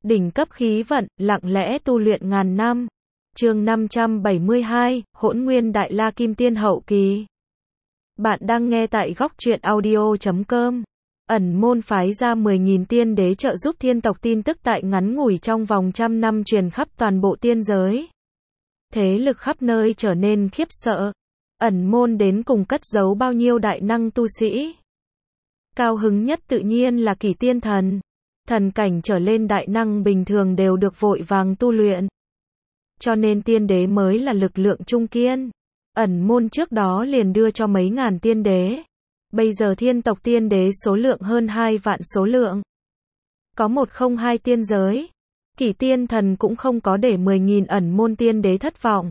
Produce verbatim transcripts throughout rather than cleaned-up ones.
Đỉnh cấp khí vận, lặng lẽ tu luyện ngàn năm. Chương năm trăm bảy mươi hai, Hỗn Nguyên Đại La Kim Tiên hậu kỳ. Bạn đang nghe tại góc truyện audio chấm com. Ẩn môn phái ra mười nghìn tiên đế trợ giúp thiên tộc, tin tức tại ngắn ngủi trong vòng trăm năm truyền khắp toàn bộ tiên giới. Thế lực khắp nơi trở nên khiếp sợ. Ẩn môn đến cùng cất giấu bao nhiêu đại năng tu sĩ. Cao hứng nhất tự nhiên là Kỷ Tiên Thần. Thần cảnh trở lên đại năng bình thường đều được vội vàng tu luyện. Cho nên tiên đế mới là lực lượng trung kiên. Ẩn môn trước đó liền đưa cho mấy ngàn tiên đế. Bây giờ thiên tộc tiên đế số lượng hơn hai vạn số lượng. Có một không hai tiên giới. Kỷ Tiên Thần cũng không có để mười nghìn ẩn môn tiên đế thất vọng.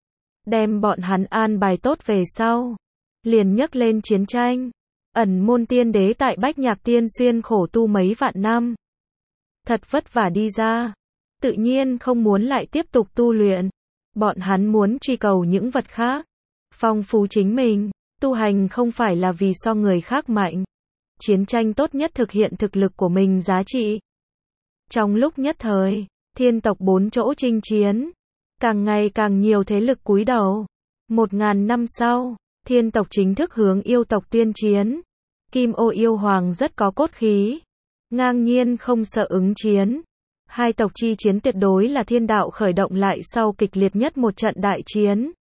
Đem bọn hắn an bài tốt về sau. Liền nhấc lên chiến tranh. Ẩn môn tiên đế tại Bách Nhạc Tiên Xuyên khổ tu mấy vạn năm. Thật vất vả đi ra. Tự nhiên không muốn lại tiếp tục tu luyện. Bọn hắn muốn truy cầu những vật khác. Phong phú chính mình. Tu hành không phải là vì so người khác mạnh. Chiến tranh tốt nhất thực hiện thực lực của mình giá trị. Trong lúc nhất thời, thiên tộc bốn chỗ chinh chiến. Càng ngày càng nhiều thế lực cúi đầu. Một ngàn năm sau, thiên tộc chính thức hướng yêu tộc tuyên chiến. Kim Ô yêu hoàng rất có cốt khí. Ngang nhiên không sợ ứng chiến. Hai tộc chi chiến tuyệt đối là thiên đạo khởi động lại sau kịch liệt nhất một trận đại chiến.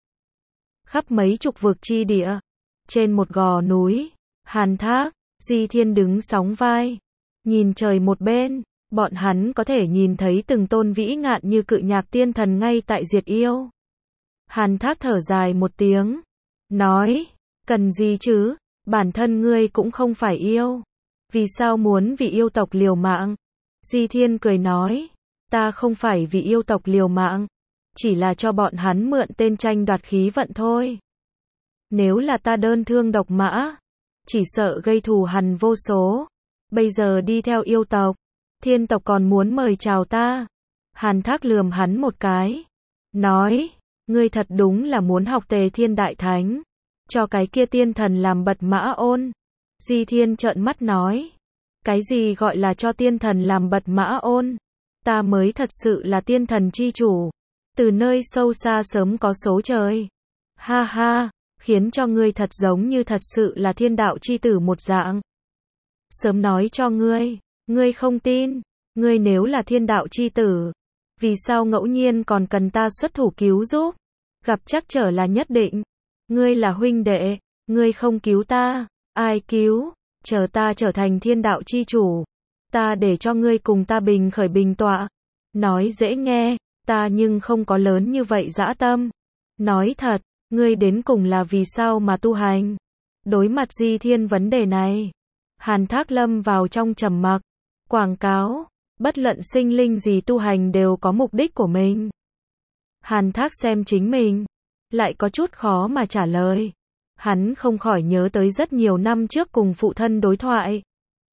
Khắp mấy chục vực chi địa. Trên một gò núi, Hàn Thác, Di Thiên đứng sóng vai. Nhìn trời một bên, bọn hắn có thể nhìn thấy từng tôn vĩ ngạn như cự nhạc tiên thần ngay tại diệt yêu. Hàn Thác thở dài một tiếng. Nói, cần gì chứ, bản thân ngươi cũng không phải yêu. Vì sao muốn vì yêu tộc liều mạng? Di Thiên cười nói, ta không phải vì yêu tộc liều mạng. Chỉ là cho bọn hắn mượn tên tranh đoạt khí vận thôi. Nếu là ta đơn thương độc mã, chỉ sợ gây thù hằn vô số. Bây giờ đi theo yêu tộc, thiên tộc còn muốn mời chào ta. Hàn Thác lườm hắn một cái. Nói, ngươi thật đúng là muốn học Tề Thiên Đại Thánh. Cho cái kia tiên thần làm bật mã ôn. Di Thiên trợn mắt nói. Cái gì gọi là cho tiên thần làm bật mã ôn? Ta mới thật sự là tiên thần chi chủ. Từ nơi sâu xa sớm có số trời. Ha ha, khiến cho ngươi thật giống như thật sự là thiên đạo chi tử một dạng. Sớm nói cho ngươi, ngươi không tin. Ngươi nếu là thiên đạo chi tử, vì sao ngẫu nhiên còn cần ta xuất thủ cứu giúp? Gặp trắc trở là nhất định. Ngươi là huynh đệ, ngươi không cứu ta, ai cứu? Chờ ta trở thành thiên đạo chi chủ, ta để cho ngươi cùng ta bình khởi bình tọa. Nói dễ nghe, ta nhưng không có lớn như vậy dã tâm. Nói thật, ngươi đến cùng là vì sao mà tu hành? Đối mặt Di Thiên vấn đề này, Hàn Thác lâm vào trong trầm mặc. Quảng cáo, bất luận sinh linh gì tu hành đều có mục đích của mình. Hàn Thác xem chính mình, lại có chút khó mà trả lời. Hắn không khỏi nhớ tới rất nhiều năm trước cùng phụ thân đối thoại.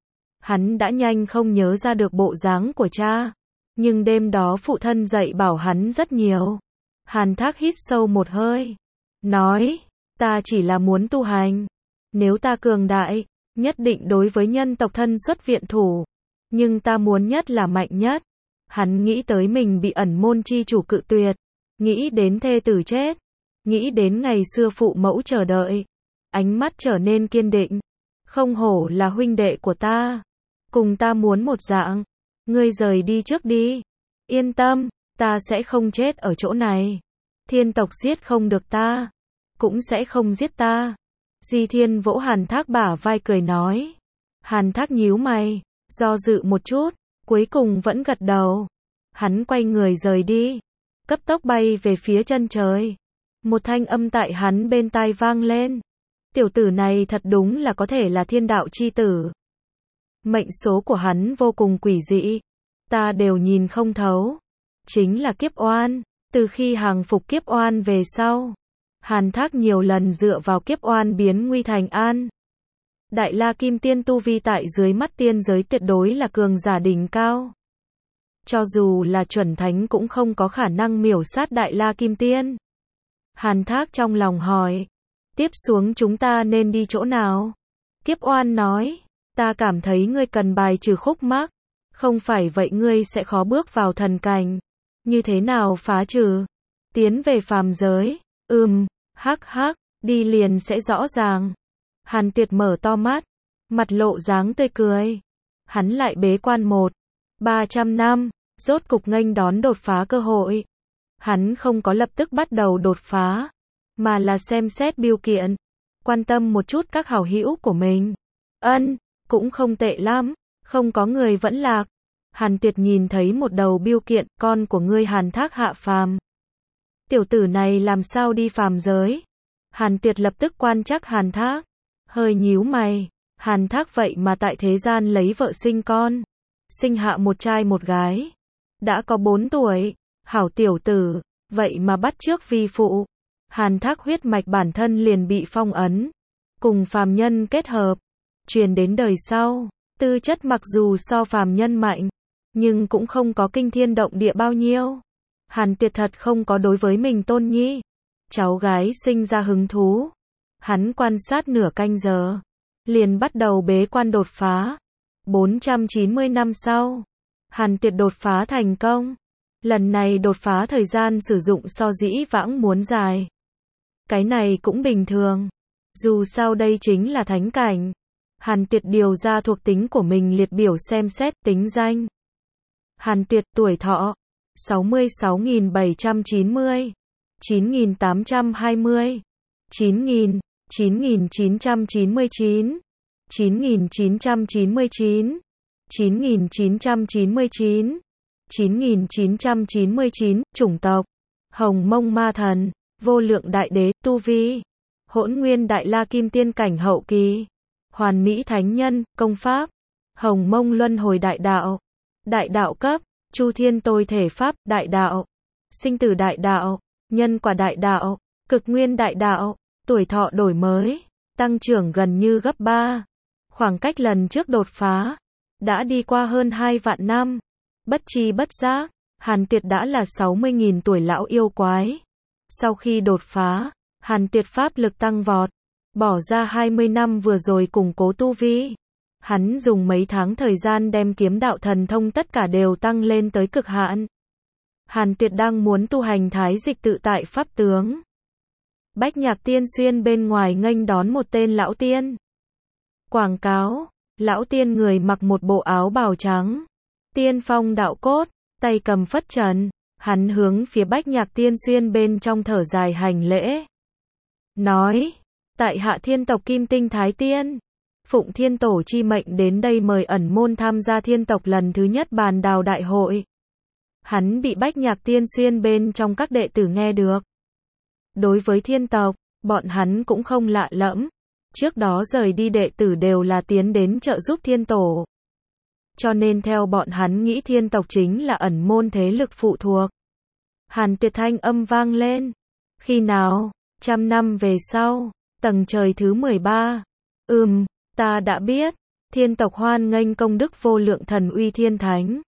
Hắn đã nhanh không nhớ ra được bộ dáng của cha. Nhưng đêm đó phụ thân dạy bảo hắn rất nhiều. Hàn Thác hít sâu một hơi. Nói, ta chỉ là muốn tu hành. Nếu ta cường đại, nhất định đối với nhân tộc thân xuất viện thủ. Nhưng ta muốn nhất là mạnh nhất. Hắn nghĩ tới mình bị ẩn môn chi chủ cự tuyệt. Nghĩ đến thê tử chết. Nghĩ đến ngày xưa phụ mẫu chờ đợi. Ánh mắt trở nên kiên định. Không hổ là huynh đệ của ta. Cùng ta muốn một dạng. Ngươi rời đi trước đi. Yên tâm, ta sẽ không chết ở chỗ này. Thiên tộc giết không được ta. Cũng sẽ không giết ta. Di Thiên vỗ Hàn Thác bả vai cười nói. Hàn Thác nhíu mày, do dự một chút, cuối cùng vẫn gật đầu. Hắn quay người rời đi. Cấp tốc bay về phía chân trời. Một thanh âm tại hắn bên tai vang lên. Tiểu tử này thật đúng là có thể là thiên đạo chi tử. Mệnh số của hắn vô cùng quỷ dị. Ta đều nhìn không thấu. Chính là kiếp oan. Từ khi hàng phục kiếp oan về sau, Hàn Thác nhiều lần dựa vào kiếp oan biến nguy thành an. Đại La Kim Tiên tu vi tại dưới mắt tiên giới tuyệt đối là cường giả đỉnh cao. Cho dù là chuẩn thánh cũng không có khả năng miểu sát Đại La Kim Tiên. Hàn Thác trong lòng hỏi. Tiếp xuống chúng ta nên đi chỗ nào? Kiếp oan nói. Ta cảm thấy ngươi cần bài trừ khúc mắc. Không phải vậy ngươi sẽ khó bước vào thần cảnh. Như thế nào phá trừ? Tiến về phàm giới. Ừm, hắc hắc, đi liền sẽ rõ ràng. Hàn Tiệt mở to mắt, mặt lộ dáng tươi cười. Hắn lại bế quan một, ba trăm năm, rốt cục nghênh đón đột phá cơ hội. Hắn không có lập tức bắt đầu đột phá, mà là xem xét bưu kiện, quan tâm một chút các hảo hữu của mình. Ân, cũng không tệ lắm, không có người vẫn lạc. Hàn Tiệt nhìn thấy một đầu bưu kiện, con của ngươi Hàn Thác hạ phàm. Tiểu tử này làm sao đi phàm giới? Hàn Tiệt lập tức quan trắc Hàn Thác, hơi nhíu mày. Hàn Thác vậy mà tại thế gian lấy vợ sinh con, sinh hạ một trai một gái, đã có bốn tuổi, hảo tiểu tử, vậy mà bắt chước vi phụ. Hàn Thác huyết mạch bản thân liền bị phong ấn, cùng phàm nhân kết hợp, truyền đến đời sau. Tư chất mặc dù so phàm nhân mạnh, nhưng cũng không có kinh thiên động địa bao nhiêu. Hàn Tiệt thật không có đối với mình tôn nhi, cháu gái sinh ra hứng thú. Hắn quan sát nửa canh giờ, liền bắt đầu bế quan đột phá. bốn trăm chín mươi năm sau, Hàn Tiệt đột phá thành công. Lần này đột phá thời gian sử dụng so dĩ vãng muốn dài. Cái này cũng bình thường. Dù sao đây chính là thánh cảnh. Hàn Tiệt điều ra thuộc tính của mình liệt biểu xem xét tính danh. Hàn Tiệt tuổi thọ sáu mươi sáu nghìn bảy trăm chín mươi, chín nghìn tám trăm hai mươi, chín nghìn, chín nghìn chín trăm chín mươi chín, chín nghìn chín trăm chín mươi chín, chín nghìn chín trăm chín mươi chín, chín nghìn chín trăm chín mươi chín, chủng tộc Hồng Mông Ma Thần, vô lượng đại đế, tu vi Hỗn Nguyên Đại La Kim Tiên cảnh hậu kỳ, Hoàn Mỹ Thánh Nhân, công pháp Hồng Mông Luân Hồi Đại Đạo, Đại Đạo cấp, Chu Thiên Tôi Thể Pháp, Đại Đạo, Sinh Tử Đại Đạo, Nhân Quả Đại Đạo, Cực Nguyên Đại Đạo, tuổi thọ đổi mới, tăng trưởng gần như gấp ba. Khoảng cách lần trước đột phá đã đi qua hơn hai vạn năm. Bất tri bất giác, Hàn Tiệt đã là sáu mươi nghìn tuổi lão yêu quái. Sau khi đột phá, Hàn Tiệt pháp lực tăng vọt, bỏ ra hai mươi năm vừa rồi củng cố tu vi. Hắn dùng mấy tháng thời gian đem kiếm đạo thần thông tất cả đều tăng lên tới cực hạn. Hàn Tiệt đang muốn tu hành thái dịch tự tại pháp tướng. Bách Nhạc Tiên Xuyên bên ngoài nghênh đón một tên lão tiên. Quảng cáo, lão tiên người mặc một bộ áo bào trắng, tiên phong đạo cốt, tay cầm phất trần, hắn hướng phía Bách Nhạc Tiên Xuyên bên trong thở dài hành lễ. Nói, tại hạ thiên tộc Kim Tinh Thái Tiên, phụng thiên tổ chi mệnh đến đây mời ẩn môn tham gia thiên tộc lần thứ nhất bàn đào đại hội. Hắn bị Bách Nhạc Tiên Xuyên bên trong các đệ tử nghe được. Đối với thiên tộc, bọn hắn cũng không lạ lẫm. Trước đó rời đi đệ tử đều là tiến đến trợ giúp thiên tổ. Cho nên theo bọn hắn nghĩ thiên tộc chính là ẩn môn thế lực phụ thuộc. Hàn Tiệt thanh âm vang lên. Khi nào? Trăm năm về sau. Tầng trời thứ mười ba. Ừm, ta đã biết. Thiên tộc hoan nghênh công đức vô lượng thần uy thiên thánh.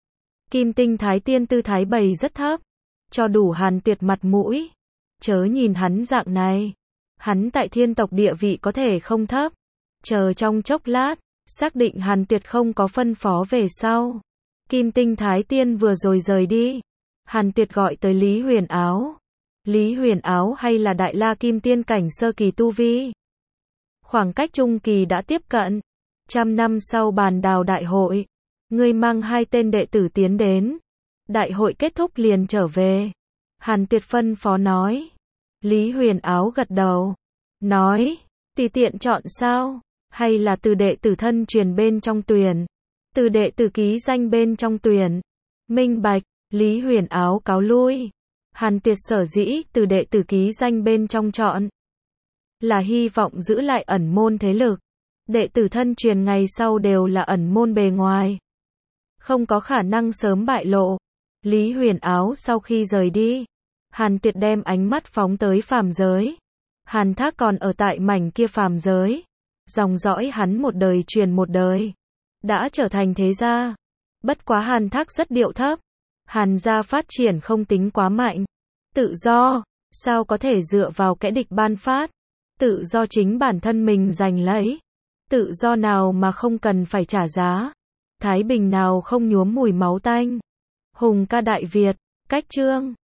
Kim Tinh Thái Tiên tư thái bày rất thấp. Cho đủ Hàn Tiệt mặt mũi. Chớ nhìn hắn dạng này. Hắn tại thiên tộc địa vị có thể không thấp. Chờ trong chốc lát, xác định Hàn Tiệt không có phân phó về sau. Kim Tinh Thái Tiên vừa rồi rời đi. Hàn Tiệt gọi tới Lý Huyền Áo. Lý Huyền Áo hay là Đại La Kim Tiên cảnh sơ kỳ tu vi. Khoảng cách trung kỳ đã tiếp cận. Trăm năm sau bàn đào đại hội, ngươi mang hai tên đệ tử tiến đến. Đại hội kết thúc liền trở về. Hàn Tiệt phân phó nói. Lý Huyền Áo gật đầu. Nói, tùy tiện chọn sao? Hay là từ đệ tử thân truyền bên trong tuyển? Từ đệ tử ký danh bên trong tuyển? Minh bạch, Lý Huyền Áo cáo lui. Hàn Tiệt sở dĩ từ đệ tử ký danh bên trong chọn. Là hy vọng giữ lại ẩn môn thế lực. Đệ tử thân truyền ngày sau đều là ẩn môn bề ngoài. Không có khả năng sớm bại lộ. Lý Huyền Áo sau khi rời đi. Hàn Tiệt đem ánh mắt phóng tới phàm giới. Hàn Thác còn ở tại mảnh kia phàm giới. Dòng dõi hắn một đời truyền một đời. Đã trở thành thế gia. Bất quá Hàn Thác rất điệu thấp. Hàn gia phát triển không tính quá mạnh. Tự do, sao có thể dựa vào kẻ địch ban phát. Tự do chính bản thân mình giành lấy. Tự do nào mà không cần phải trả giá. Thái Bình nào không nhuốm mùi máu tanh. Hùng ca Đại Việt, cách chương